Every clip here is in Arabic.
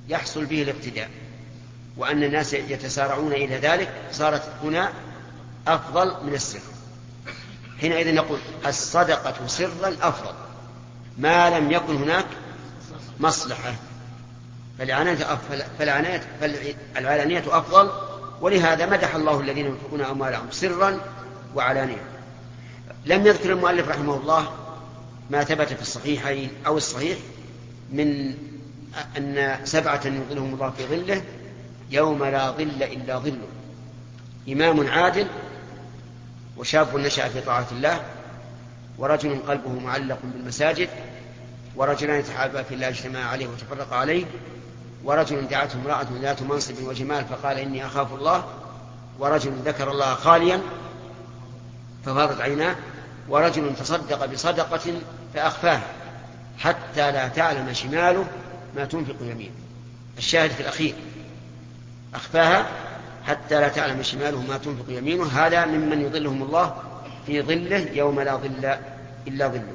يحصل به الاقتداء وأن الناس يتسارعون إلى ذلك، صارت هنا أفضل من السر. حينئذ نقول الصدقة سرا أفضل ما لم يكن هناك مصلحة، فالعلانية أفضل. ولهذا مدح الله الذين ينفقون أموالهم سرا وعلانية. لم يذكر المؤلف رحمه الله ما ثبت في الصحيحين أو الصحيح من أن 7 يظلهم الله في ظله يوم لا ظل إلا ظله: إمام عادل، وشاب نشأ في طاعة الله، ورجل قلبه معلق بالمساجد، ورجلان يتحابا في الله اجتمعا عليه وتفرقا عليه، ورجل دعته امرأة ذات منصب وجمال فقال إني أخاف الله، ورجل ذكر الله خاليا ففاضت عيناه، ورجل تصدق بصدقة فأخفاها حتى لا تعلم شماله ما تنفق يمينه. الشاهد في الأخير أخفاها حتى لا تعلم شماله ما تنفق يمينه. هذا ممن يظلهم الله في ظله يوم لا ظل إلا ظله.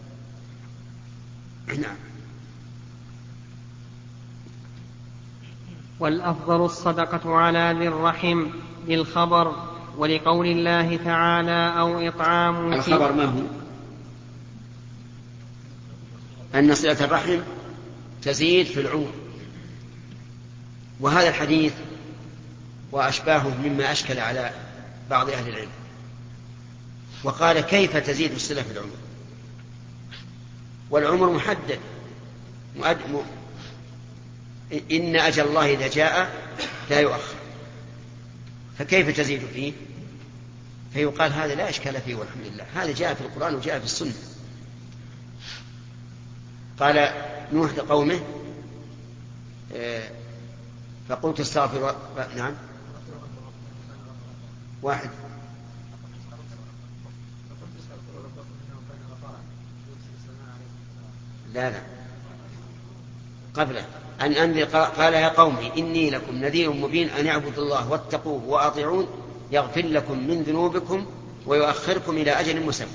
نعم. والأفضل الصدقة على ذي الرحم للخبر، ولقول الله تعالى أو إطعام. الخبر ما هو؟ أن صلة الرحم تزيد في العمر، وهذا الحديث وأشباهه مما أشكل على بعض أهل العلم، وقال كيف تزيد الصلة في العمر والعمر محدد إن أجل الله إذا جاء لا يؤخر، فكيف تزيد فيه؟ فيقال هذا لا إشكال فيه والحمد لله، هذا جاء في القرآن وجاء في السنة. قال نوح لقومه فقلت استغفر نعم واحد لا قبله أن أنذر قال يا قومي إني لكم نذير مبين أن اعبدوا الله واتقوه وأطيعون يغفر لكم من ذنوبكم ويؤخركم إلى أجل مسمى.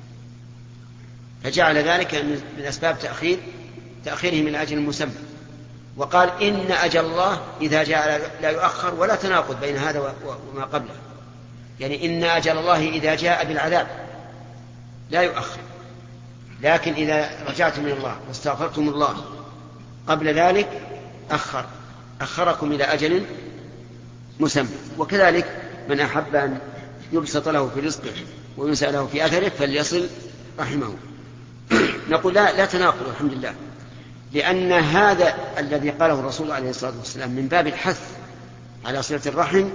فجعل ذلك من أسباب تأخيرهم إلى أجل مسمى. وقال إن أجل الله إذا جاء لا يؤخر، ولا تناقض بين هذا وما قبله، يعني إن أجل الله إذا جاء بالعذاب لا يؤخر، لكن إذا رجعتم من الله واستغفرتم الله قبل ذلك أخركم إلى أجل مسمى. وكذلك من أحب أن يبسط له في رزقه وينسأ له في أثره فليصل رحمه. نقول لا تناقض الحمد لله، لأن هذا الذي قاله الرسول عليه الصلاة والسلام من باب الحث على صلة الرحم.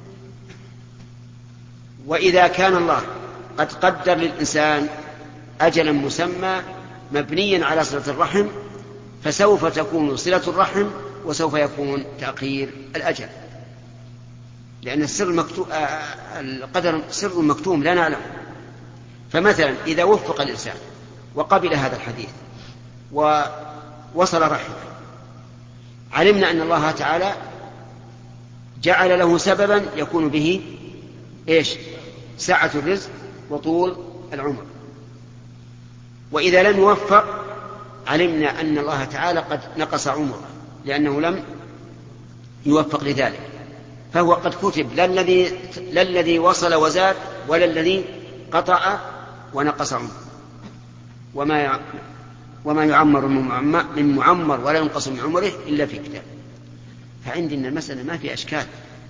وإذا كان الله قد قدر للإنسان أجلا مسمى مبنيا على صلة الرحم، فسوف تكون صلة الرحم وسوف يكون تأخير الأجل، لأن القدر سر مكتوم لا نعلم. فمثلا إذا وفق الإنسان وقبل هذا الحديث ووصل رحمه، علمنا أن الله تعالى جعل له سببا يكون به سعة الرزق وطول العمر. وإذا لم يوفق علمنا أن الله تعالى قد نقص عمره لأنه لم يوفق لذلك، فهو قد كتب لا الذي وصل وزاد ولا الذي قطع ونقص عمره. وما يعمر من معمر ولا ينقص من عمره إلا في كتاب. فعندنا المسألة ما في أشكال،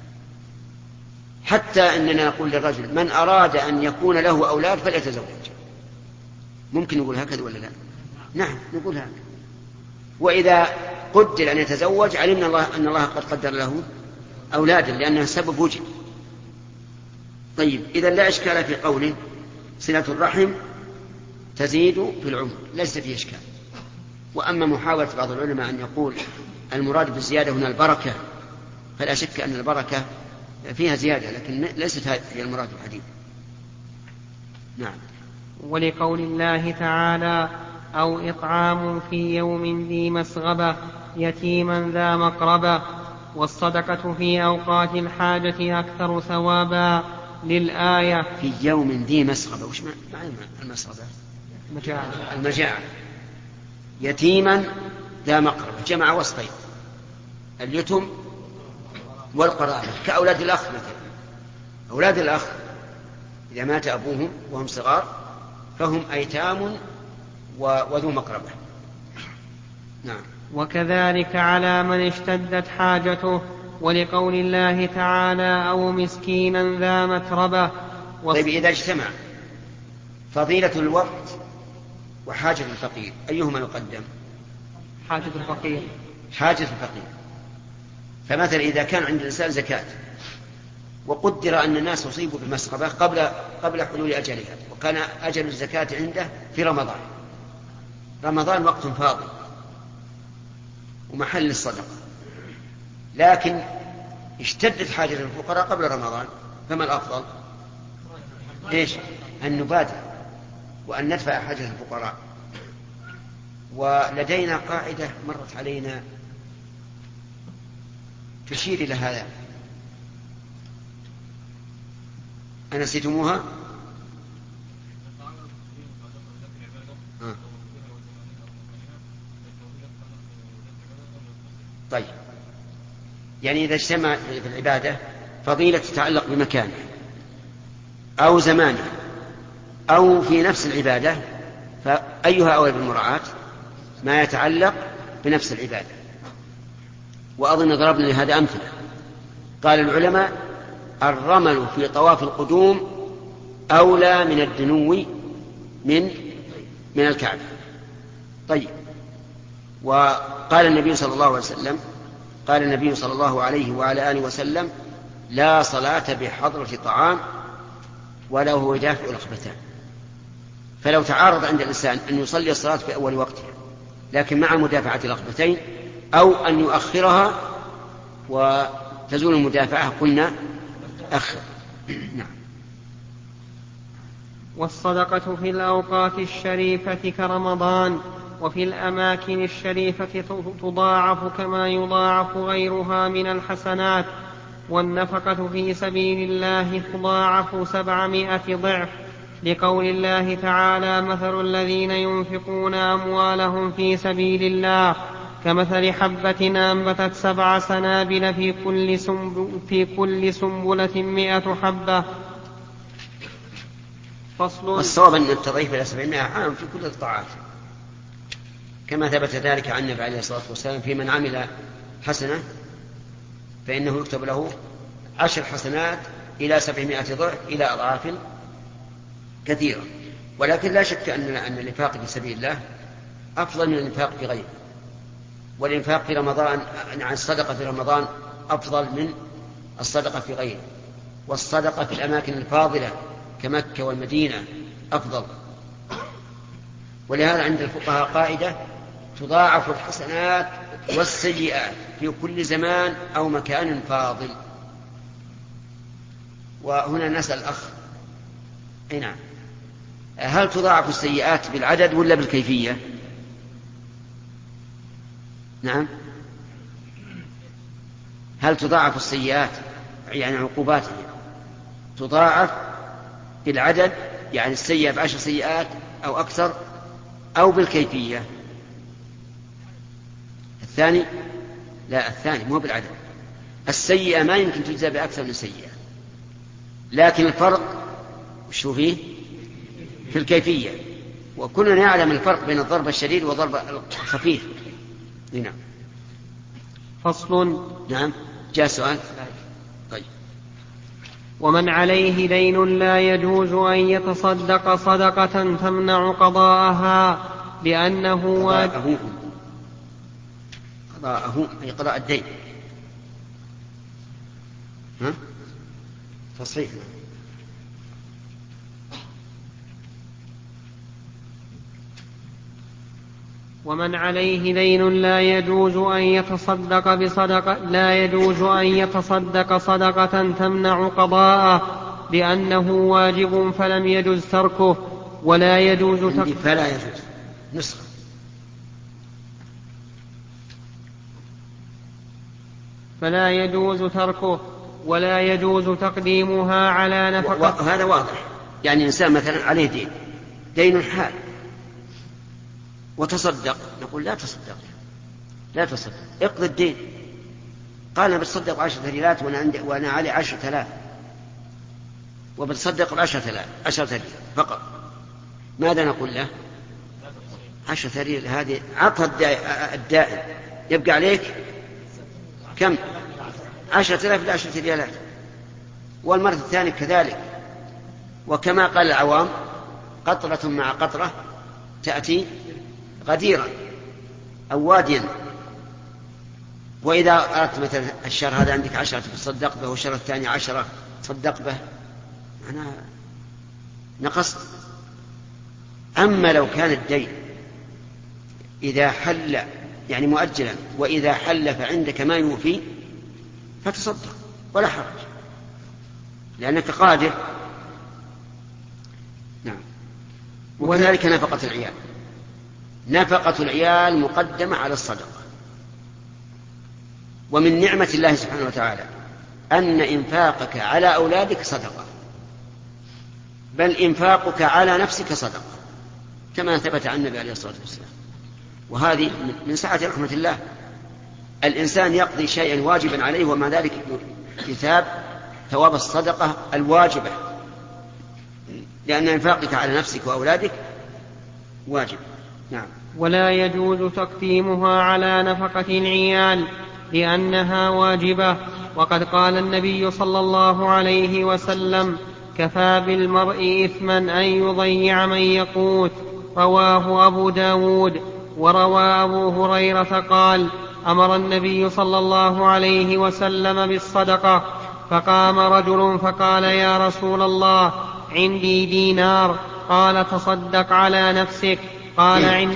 حتى أننا نقول للرجل من أراد أن يكون له أولاد فليتزوج. ممكن نقول هكذا ولا لا؟ نعم نقول هكذا. وإذا قدر أن يتزوج علمنا أن الله قد قدر له أولادا لأنه سبب وجد. طيب إذا لا إشكال في قوله صلة الرحم تزيد في العمر، ليس فيه إشكال. وأما محاولة بعض العلماء أن يقول المراد بالزيادة هنا البركة، فلا شك أن البركة فيها زيادة، لكن ليست هي المراد الحديث. نعم. ولقول الله تعالى أو إطعام في يوم ذي مسغبة يتيما ذا مقربة، والصدقة في أوقات الحاجة أكثر ثوابا للآية. في يوم ذي مسغبة، وش معنى المسغبة؟ المجاعة. يتيما ذا مقربة جمع وسطين، اليتم والقرابة كأولاد الأخ مثلا. أولاد الأخ إذا مات أبوهم وهم صغار فهم أيتام وذو مقربة. نعم. وكذلك على من اشتدت حاجته، ولقول الله تعالى أو مسكينا ذا متربة. طيب إذا اجتمع فضيلة الوقت وحاجة الفقير أيهما يقدم؟ حاجة الفقير. حاجة الفقير. فمثلا إذا كان عند الإنسان زكاة وقدر أن الناس يصيبوا بمسغبة قبل حلول أجلها، وكان أجل الزكاة عنده في رمضان وقت فاضل ومحل الصدقة، لكن اشتدت حاجة الفقراء قبل رمضان، فما الأفضل؟ إيش؟ أن نبادر وأن ندفع حاجة الفقراء. ولدينا قاعدة مرت علينا تشير إلى هذا، أنسيتموها؟ طيب، يعني إذا اجتمع في العبادة فضيلة تتعلق بمكانه أو زمانه أو في نفس العبادة، فأيها أولى بالمراعاة؟ ما يتعلق بنفس العبادة. وأظن ضربنا لهذا أمثلة. قال العلماء الرمل في طواف القدوم أولى من الدنو من الكعبة. طيب، وقال النبي صلى الله عليه وعلى آله وسلم لا صلاة بحضرة طعام ولا هو يدافع الخبثان. فلو تعارض عند الإنسان أن يصلي الصلاة في أول وقتها لكن مع مدافعة الخبثين، أو أن يؤخرها وتزول المدافعة، قلنا أخر. نعم. والصدقة في الأوقات الشريفة كرمضان وفي الأماكن الشريفة تضاعف كما يضاعف غيرها من الحسنات. والنفقة في سبيل الله تضاعف 700 ضعف، لقول الله تعالى مثل الذين ينفقون أموالهم في سبيل الله كمثل حبة أنبتت 7 سنابل في كل سنبلة 100 حبة. والصواب أن التضعيف إلى 700 عام في كل الطاعات، كما ثبت ذلك عن النبي عليه الصلاة والسلام في من عمل حسنة فإنه يكتب له 10 حسنات إلى 700 ضعف إلى أضعاف كثيرة. ولكن لا شك أن الإنفاق في سبيل الله أفضل من الإنفاق في غيره، والإنفاق في رمضان عن الصدقة في رمضان أفضل من الصدقة في غيره، والصدقة في الأماكن الفاضلة كمكة والمدينة أفضل. ولهذا عند الفقهاء قاعدة تضاعف الحسنات والسيئات في كل زمان أو مكان فاضل. وهنا نسأل الأخ نعم، هل تضاعف السيئات بالعدد ولا بالكيفية؟ نعم، هل تضاعف السيئات يعني عقوباتها تضاعف بالعدد، يعني السيئة ب10 سيئات أو أكثر، أو بالكيفية؟ الثاني، لا الثاني مو بالعدد. السيئة ما يمكن تجزى بأكثر من سيئة، لكن الفرق شو فيه؟ في الكيفية. وكلنا يعلم الفرق بين الضرب الشديد والضرب الخفيف. نعم. فصل. نعم، جاء سؤال. طيب. ومن عليه دين لا يجوز أن يتصدق صدقة تمنع قضاءها لأنه قضاءه أي قضاء الدين. تصحيح. ومن عليه دين لا يجوز أن يتصدق صدقة تمنع قضاءه لأنه واجب فلم يجوز تركه، ولا يجوز فلا يجوز نسخة. فلا يجوز تركه ولا يجوز تقديمها على نفقة. هذا واضح. يعني إنسان مثلا عليه دين حال وتصدق، نقول لا تصدق، اقضي الدين، قال أنا بتصدق 10 ريالات وأنا علي 10,000، وبتصدق 10 ريال فقط، ماذا نقول له؟ 10 ريال هذه عطها الدائم، يبقى عليك كم؟ 10,000 ل 10 ريالات. والمرة الثانية كذلك. وكما قال العوام قطرة مع قطرة تأتي غديرا أو واديا. وإذا أردت مثلا الشهر هذا عندك 10 تصدق به، والشهر الثاني 10 تصدق به، أنا نقصت. أما لو كان الدين إذا حل يعني مؤجلا، وإذا حل فعندك ما يوفي فتصدق ولا حرج، لأنك قادر. نعم. وكذلك نفقة العيال، نفقة العيال مقدمة على الصدقة. ومن نعمة الله سبحانه وتعالى أن إنفاقك على أولادك صدقة، بل إنفاقك على نفسك صدقة، كما ثبت عن النبي عليه الصلاة والسلام. وهذه من سعة رحمة الله. الإنسان يقضي شيئا واجبا عليه ومع ذلك يثاب ثواب الصدقة الواجبة، لأن إنفاقك على نفسك وأولادك واجب. نعم. ولا يجوز تقديمها على نفقة العيال لأنها واجبة. وقد قال النبي صلى الله عليه وسلم: كفى بالمرء إثما أن يضيع من يقوت. رواه أبو داود. وروى أبو هريرة قال: أمر النبي صلى الله عليه وسلم بالصدقة، فقام رجل فقال: يا رسول الله، عندي دينار. قال: تصدق على نفسك. قال: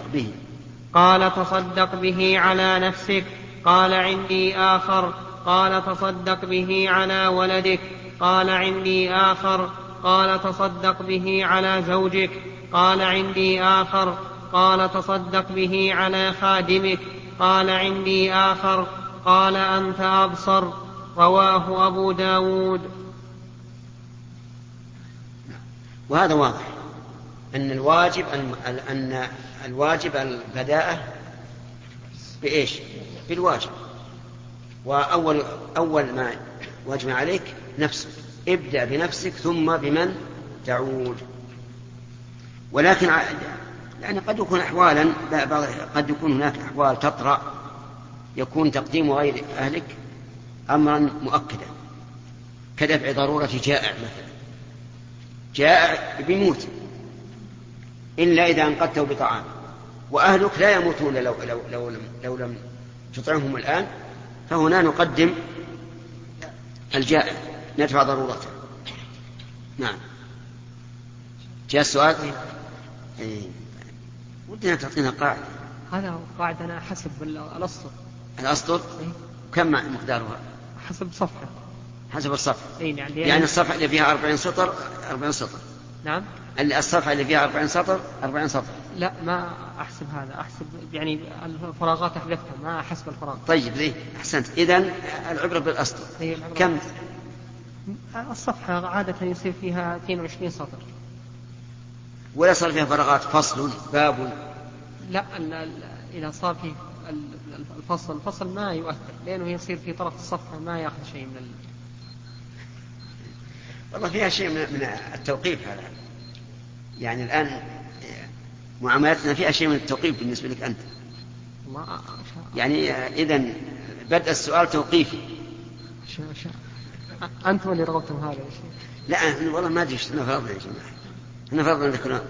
تصدق به على نفسك. قال: عندي آخر. قال: تصدق به على ولدك. قال: عندي آخر. قال: تصدق به على زوجك. قال: عندي آخر. قال: تصدق به على خادمك. قال: عندي آخر. قال: أنت أبصر. رواه أبو داود. وهذا واضح أن الواجب البداءة بإيش؟ بالواجب. وأول ما واجب عليك نفسك، ابدأ بنفسك ثم بمن تعود. ولكن يعني قد يكون أحوالا، قد يكون هناك أحوال تطرأ يكون تقديم غير أهلك أمرا مؤكدا، كدفع ضرورة جائع مثلا، جائع بيموت إلا إذا أنقذته بطعام، وأهلك لا يموتون لو لم تطعمهم الآن، فهنا نقدم الجائع ندفع ضرورته. نعم. جاء السؤال. ودنا تعطينا قاعدة. هذا قاعدة أنا حسب الأسطر. كم مقدارها؟ حسب صفحة، حسب الصفحة. يعني الصفحة اللي فيها 40 سطر 40 سطر. نعم. الصفحة اللي فيها 40 سطر 40 سطر. لا، ما أحسب هذا، أحسب يعني الفراغات أحذفها، ما أحسب الفراغ. طيب ليه؟ أحسنت. إذن العبرة بالأسطر. كم الصفحة عادة يصير فيها 22 سطر، ولا صار فيها فراغات فصل باب؟ لا، إذا صار فيه الفصل ما يؤثر، لأنه يصير في طرف الصفحة ما يأخذ شيء من والله فيها شيء من التوقيف هذا. يعني الآن معاملتنا فيها شيء من التوقيف بالنسبة لك أنت. يعني إذن بدء السؤال توقيفي. أنتم اللي رغبتم هذا الشيء. لا والله ما أدري إحنا فرضنا يا جماعة، إحنا فرضنا ذكرنا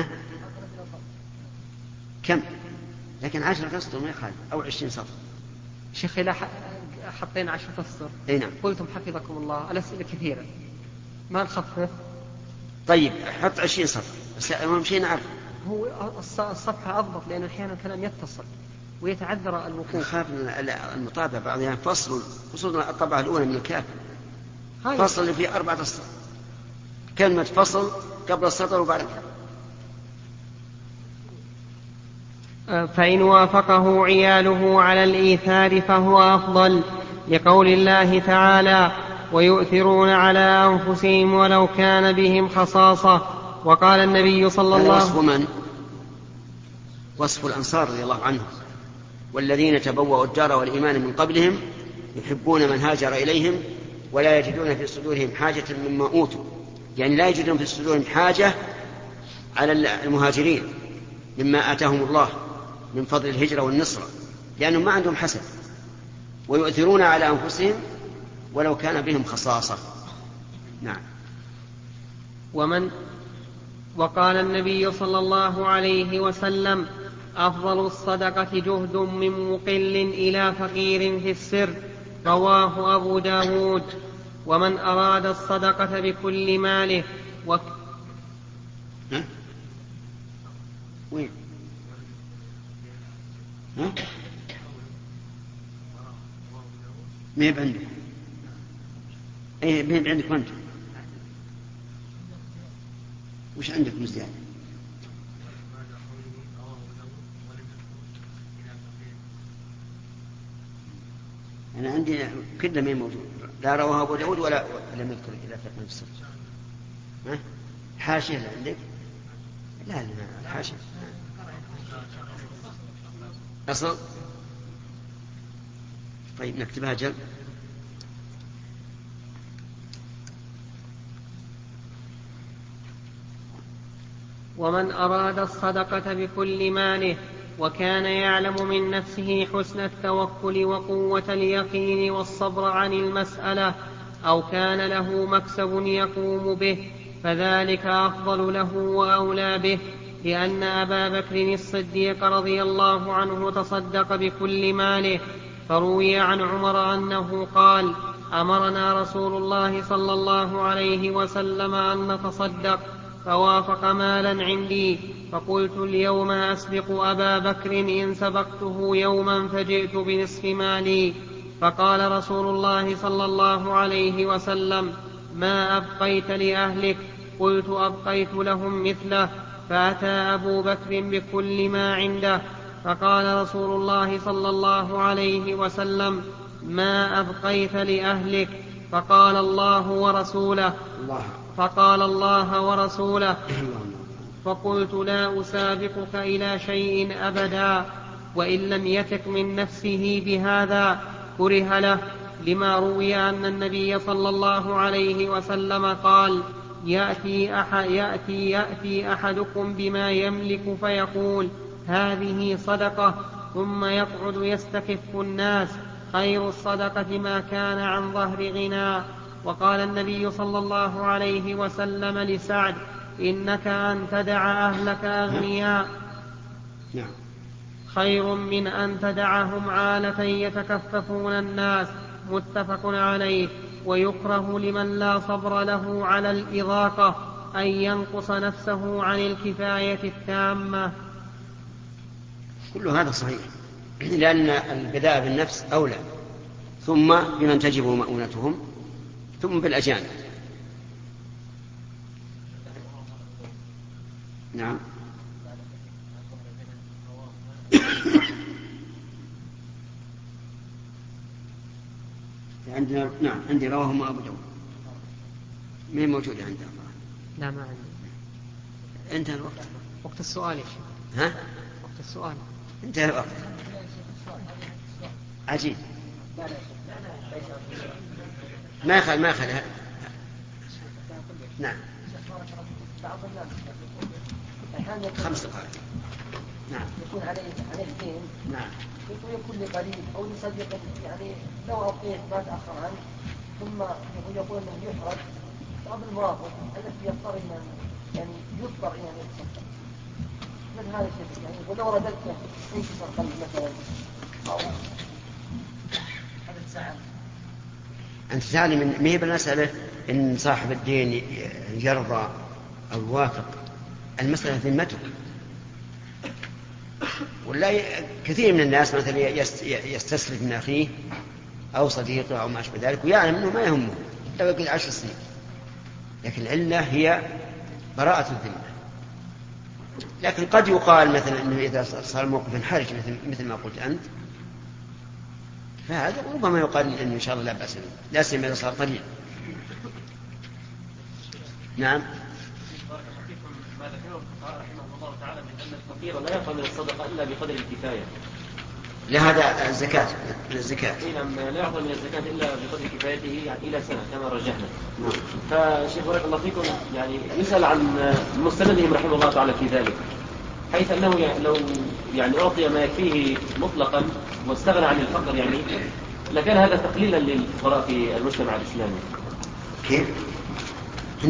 كم، لكن 10 أسطر ما يخالف، أو 20 سطر. شيخي لا حطينا 10 أسطر. نعم. قلتم حفظكم الله الأسئلة كثيرة، ما نخفف. طيب حط 20 سطر بس أهم شيء نعرف. هو الصفحة أضبط، لأن أحيانا الكلام يتصل ويتعذر الوقوف. خاف المطابعة بعضها فصل، خصوصا الطبعة الأولى من الكافر، فصل اللي فيه 4 أسطر، كلمة فصل قبل السطر وبعد. فإن وافقه عياله على الإيثار فهو أفضل، لقول الله تعالى: ويؤثرون على أنفسهم ولو كان بهم خصاصة. وقال النبي صلى الله عليه وسلم: وصف من؟ وصف الأنصار رضي الله عنهم، والذين تبوأوا الدار والإيمان من قبلهم يحبون من هاجر إليهم ولا يجدون في صدورهم حاجة مما أوتوا، يعني لا يجدون في صدورهم حاجة على المهاجرين مما آتاهم الله من فضل الهجرة والنصرة، لأنهم ما عندهم حسد، ويؤثرون على أنفسهم ولو كان بهم خصاصة. نعم. وقال النبي صلى الله عليه وسلم: أفضل الصدقة جهد من مقل إلى فقير في السر، رواه أبو داود. ومن أراد الصدقة بكل ماله وين؟ ما يب عندكم؟ ايه ما يب عندكم انتم؟ وش عندكم زيادة؟ أنا عندي كله ما موجود، لا رواه أبو داود ولا لم يذكر إلى فقه السر. حاشية اللي عندك؟ لا حاشية أصل. طيب نكتبها جل. ومن أراد الصدقة بكل ماله وكان يعلم من نفسه حسن التوكل وقوة اليقين والصبر عن المسألة، أو كان له مكسب يقوم به، فذلك أفضل له وأولى به، لأن أبا بكر الصديق رضي الله عنه تصدق بكل ماله. فروي عن عمر أنه قال: أمرنا رسول الله صلى الله عليه وسلم أن نتصدق، فوافق مالا عندي، فقلت اليوم أسبق أبا بكر إن سبقته يوما فجئت بنصف مالي. فقال رسول الله صلى الله عليه وسلم: ما أبقيت لأهلك؟ قلت: أبقيت لهم مثله. فأتى أبو بكر بكل ما عنده، فقال رسول الله صلى الله عليه وسلم: ما أبقيت لأهلك؟ فقال: الله ورسوله. فقلت: لا أسابقك إلى شيء أبدا. وإن لم يتك من نفسه بهذا كره له، لما روي أن النبي صلى الله عليه وسلم قال: يأتي أحدكم بما يملك فيقول: هذه صدقة، ثم يقعد يستخف الناس، خير الصدقة ما كان عن ظهر غنى. وقال النبي صلى الله عليه وسلم لسعد: إنك أن تدع أهلك أغنياء خير من أن تدعهم عالة يتكففون الناس. متفق عليه. ويكره لمن لا صبر له على الإضاقة أن ينقص نفسه عن الكفاية التامة. كل هذا صحيح، لأن البداء بالنفس أولى، ثم بمن تجب مؤونتهم، ثم بالأجانب. نعم. عندنا نعم عندي رواهم أبو داود، ما هي موجودة عندنا. لا ما عندي. انتهى الوقت. وقت السؤال. ها؟ وقت السؤال. انتهى الوقت. عجيب. ما يخل. نعم. 5 دقائق. نعم. يكون عليه دين. نعم. يكون لقريب أو لصديق، يعني لو أعطيه ما تأخر عنه، ثم يقول أنه يحرج بعض المواقف التي يضطر يعني يضطر يعني يتصدق من هذا الشيء، يعني ولو رددته انكسر قلب مثلا أو هذا الزعل. أنت تعلم ما هي بالمسألة إن صاحب الدين يرضى أو يوافق، المسألة ذمته. ولا كثير من الناس مثلا يستسلف من أخيه أو صديقه أو ما أشبه ذلك ويعلم أنه ما يهمه لو يقعد 10 سنين، لكن العلة هي براءة الذمة. لكن قد يقال مثلا أنه إذا صار موقف حرج مثل ما قلت أنت، فهذا ربما يقال أنه إن شاء الله لا بأس به، لا سيما إذا صار قليل. نعم. ما ذكره الفقهاء رحمه الله تعالى من أن الفقير لا يقبل الصدقة إلا بقدر الكفاية، لهذا الزكاة نعم، لا يعطى من الزكاة إلا بقدر كفايته يعني إلى سنة كما رجحنا. فشيخ بارك الله فيكم، يعني يسأل عن مستندهم رحمه الله تعالى في ذلك، حيث أنه يعني لو يعني أعطي ما يكفيه مطلقا واستغنى عن الفقر يعني لكان هذا تقليلا للفقراء في المجتمع الإسلامي. كيف؟ إحنا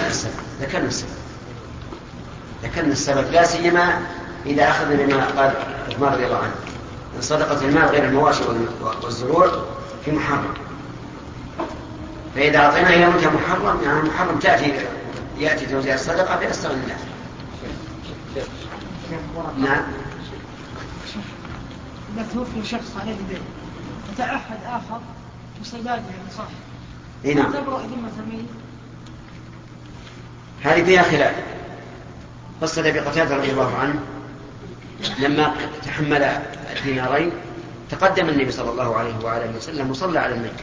ذكرنا السبب لا سيما إذا أخذ بما قال عثمان رضي الله عنه من صدقة المال غير المواشي والزروع في محرم، فإذا أعطينا إلى منتهى محرم يعني محرم يأتي توزيع الصدقة فيستغني الناس. نعم. إذا توفي شخص عليه دين فتعهد آخر بسداده يعني صح. نعم. تبرأ ذمة الميت. هذه فيها خلاف. قصة أبي قتادة رضي الله عنه لما تحمل الدينارين تقدم النبي صلى الله عليه وآله وسلم وصلى على الميت،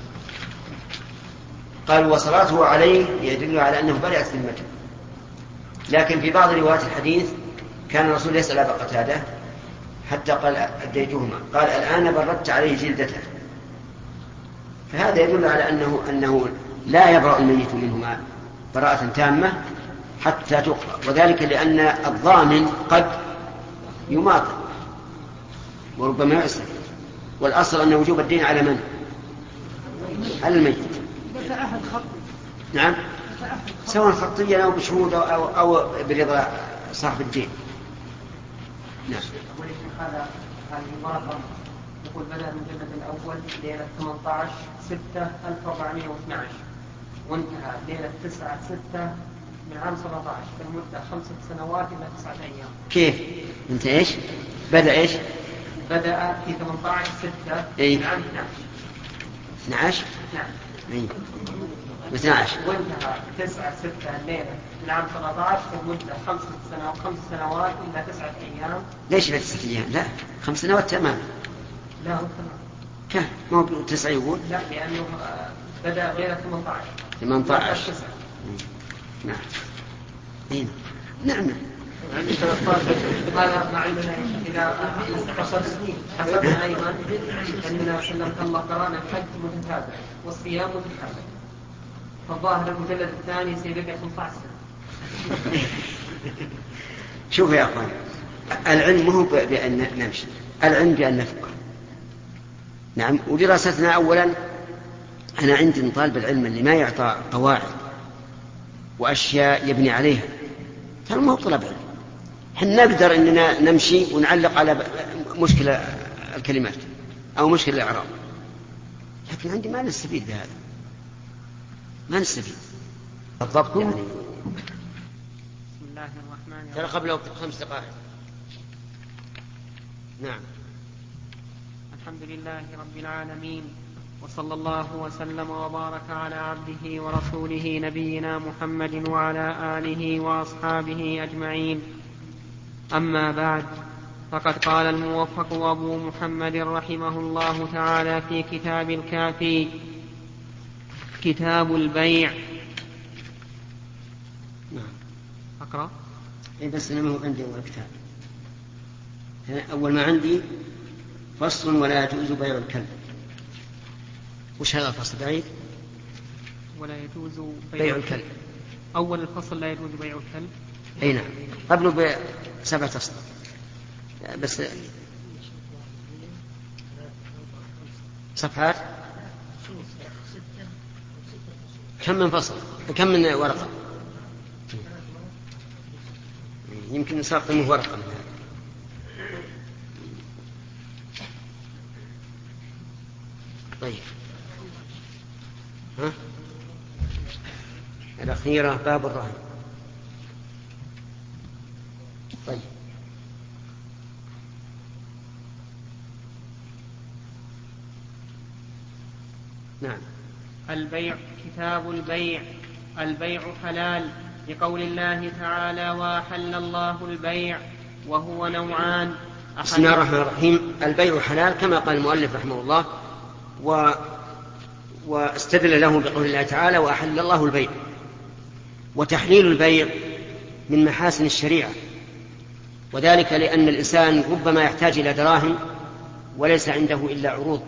قال وصلاته عليه يدل على أنه برئت ذمته. لكن في بعض روايات الحديث كان الرسول يسأل أبا قتادة حتى قال أديتهما، قال الآن بردت عليه جلدته، فهذا يدل على أنه لا يبرأ الميت منهما براءة تامة حتى تقرأ، وذلك لأن الضامن قد يماطل وربما يعسر، والأصل أن وجوب الدين على من؟ على الميت. نعم، سواء خطيا أو بشهود أو برضا صاحب الدين. نعم. هذه ورقة يقول بدأ المجلد الأول ليلة 18/6/1412 وانتهى ليلة 9/6 من عام 17 بالمدة 5 سنوات إلى 9 أيام. كيف؟ أنت إيش؟ بدأ إيش؟ بدأ في 18/6 من عام 12. نعم. 12. وانتهى 9/6 الليلة من عام 17 بالمدة 5 سنوات إلى 9 أيام. ليش لا 9 أيام؟ لا 5 سنوات تمام. لا هو تمام. كم؟ مو 9 يقول؟ لا لأنه بدأ غير 18. 18. نعم. نعم. يعني 13 هذا ما عندنا إذا حسبنا أيضا أننا سلم الله قرأنا الحج متتابع والصيام متتابع، فالظاهر المجلد الثاني سيبقى 15 سنة. شوف يا أخوان، العلم مو بأن نمشي، العلم بأن نفكر. نعم. ودراستنا أولا أنا عندي من طالب العلم اللي ما يعطى قواعد وأشياء يبني عليها، هذا ما هو طلب علم. حنا نقدر أننا نمشي ونعلق على مشكلة الكلمات أو مشكلة الإعراب، لكن عندي ما نستفيد بهذا، ما نستفيد الضبط يعني. بسم الله الرحمن الرحيم. ترى قبل 5 دقائق. نعم. الحمد لله رب العالمين، وصلى الله وسلم وبارك على عبده ورسوله نبينا محمد وعلى آله وأصحابه أجمعين. أما بعد، فقد قال الموفق أبو محمد رحمه الله تعالى في كتاب الكافي كتاب البيع. نعم. أقرأ؟ بس أنا ما هو عندي أول كتاب. أول ما عندي فصل ولا يجوز بيع الكلب. وش هذا الفصل بعيد؟ ولا يجوز بيع الكلب. أول الفصل لا يجوز بيع الكلب. أي نعم. قبله ب7 أسطر بس صفحات. كم من فصل؟ كم من ورقة؟ يمكن نساقمه ورقة من هذا. طيب. ها؟ الأخيرة باب الرهن. طيب. نعم. البيع. كتاب البيع. البيع حلال لقول الله تعالى وأحل الله البيع وهو نوعان. بسم الله الرحمن الرحيم. البيع حلال كما قال المؤلف رحمه الله، واستدل له بقول الله تعالى وأحل الله البيع. وتحليل البيع من محاسن الشريعة، وذلك لأن الإنسان ربما يحتاج إلى دراهم وليس عنده إلا عروض،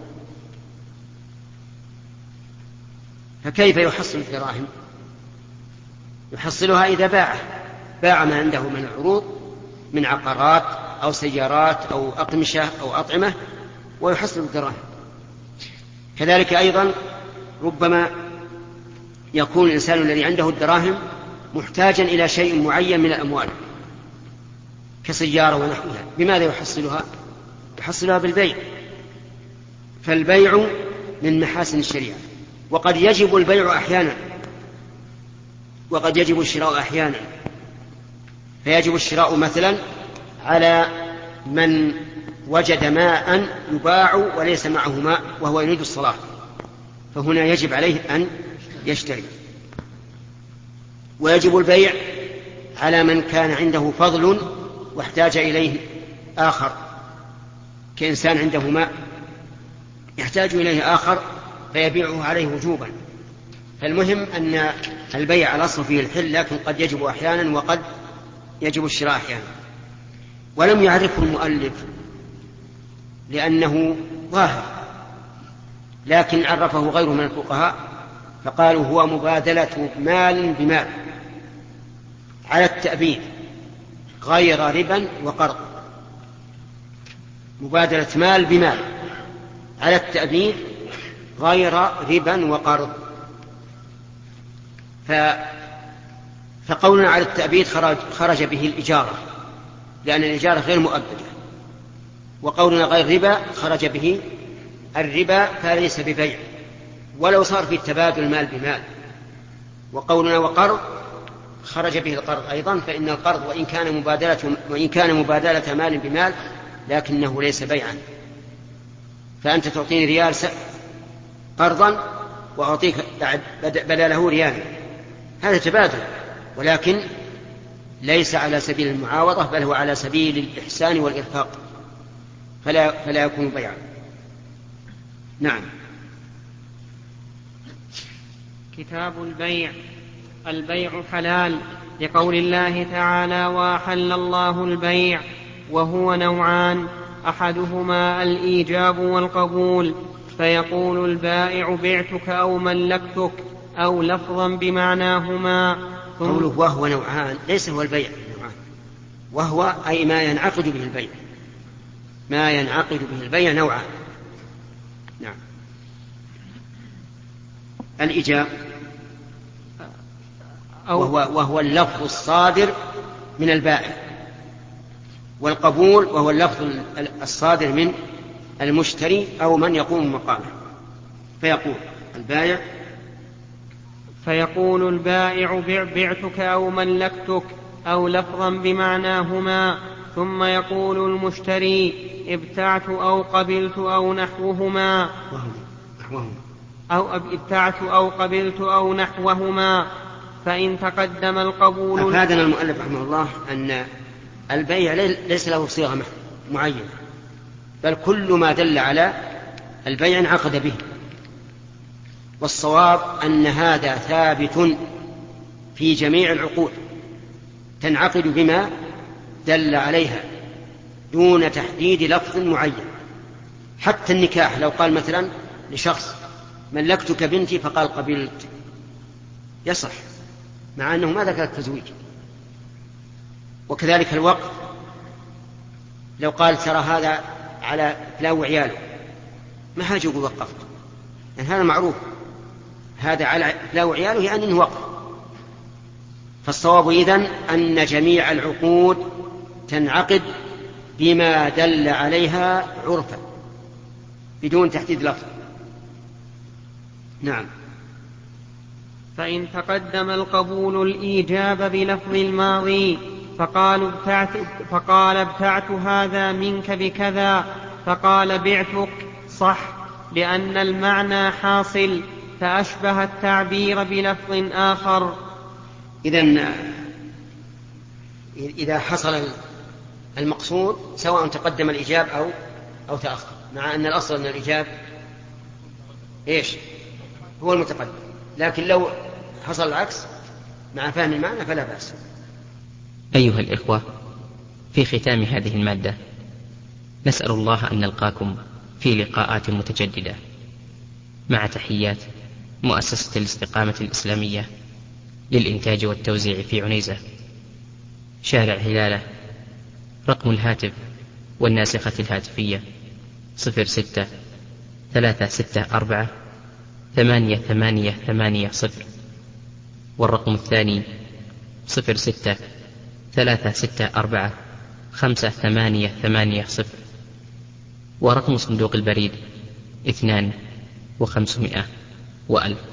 فكيف يحصل الدراهم؟ يحصلها إذا باع ما عنده من العروض من عقارات أو سيارات أو أقمشة أو أطعمة ويحصل الدراهم. كذلك أيضا ربما يكون الإنسان الذي عنده الدراهم محتاجا إلى شيء معين من الأموال كسيارة ونحوها، بماذا يحصلها؟ يحصلها بالبيع. فالبيع من محاسن الشريعة، وقد يجب البيع أحيانا وقد يجب الشراء أحيانا. فيجب الشراء مثلا على من وجد ماء يباع وليس معه ماء وهو يريد الصلاة، فهنا يجب عليه أن يشتري. ويجب البيع على من كان عنده فضل واحتاج إليه آخر، كإنسان عنده ماء يحتاج إليه آخر فيبيعه عليه وجوبا. فالمهم أن البيع الأصل فيه الحل، لكن قد يجب أحيانا وقد يجب الشراء أحيانا. ولم يعرفه المؤلف لأنه ظاهر، لكن عرفه غيره من الفقهاء فقالوا هو مبادلة مال بمال على التأبيد غير ربا وقرض. مبادلة مال بمال على التأبيد غير ربا وقرض. فقولنا على التأبيد خرج به الإجارة، لأن الإجارة غير مؤبدة، وقولنا غير ربا خرج به الربا فليس ببيع ولو صار في التبادل مال بمال. وقولنا وقرض خرج به القرض أيضا، فإن القرض وإن كان مبادلة مال بمال لكنه ليس بيعا. فأنت تعطيني ريال قرضا وأعطيك بدله ريال، هذا تبادل، ولكن ليس على سبيل المعاوضة بل هو على سبيل الإحسان والإرفاق، فلا يكون بيعا. نعم. كتاب البيع. البيع حلال لقول الله تعالى وأحل الله البيع، وهو نوعان: أحدهما الإيجاب والقبول، فيقول البائع بعتك أو ملكتك، أو لفظا بمعناهما. قوله وهو نوعان ليس هو البيع نوعان، وهو أي ما ينعقد به البيع، ما ينعقد به البيع نوعان. نعم. الإيجاب وهو اللفظ الصادر من البائع، والقبول وهو اللفظ الصادر من المشتري أو من يقوم مقامه. فيقول البائع بعتك أو ملكتك، أو لفظا بمعناهما. ثم يقول المشتري ابتعت أو قبلت أو نحوهما، أو ابتعت أو قبلت أو نحوهما. فإن تقدم القبول. أفادنا المؤلف رحمه الله أن البيع ليس له صيغة معينة، بل كل ما دل على البيع انعقد به. والصواب أن هذا ثابت في جميع العقود، تنعقد بما دل عليها دون تحديد لفظ معين. حتى النكاح لو قال مثلا لشخص ملكتك بنتي فقال قبلت، يصح مع أنه ما ذكر التزويج. وكذلك الوقف، لو قال ترى هذا على فلان وعياله، ما حاجة يقول وقفت، يعني هذا معروف، هذا على فلان وعياله يعني أنه وقف. فالصواب إذن أن جميع العقود تنعقد بما دل عليها عرفا بدون تحديد لفظ. نعم. فإن تقدم القبول الإيجاب بلفظ الماضي فقال ابتعت هذا منك بكذا، فقال بعتك، صح، لأن المعنى حاصل، فأشبه التعبير بلفظ آخر. إذا حصل المقصود سواء تقدم الإيجاب أو تأخر، مع أن الأصل أن الإيجاب هو المتقدم، لكن لو حصل العكس مع فهم المعنى فلا بأس. أيها الإخوة، في ختام هذه المادة نسأل الله أن نلقاكم في لقاءات متجددة. مع تحيات مؤسسة الاستقامة الإسلامية للإنتاج والتوزيع في عنيزة، شارع هلالة. رقم الهاتف والناسخة الهاتفية 06-364-8880، والرقم الثاني 06-364-5880، ورقم صندوق البريد 2500 و1000.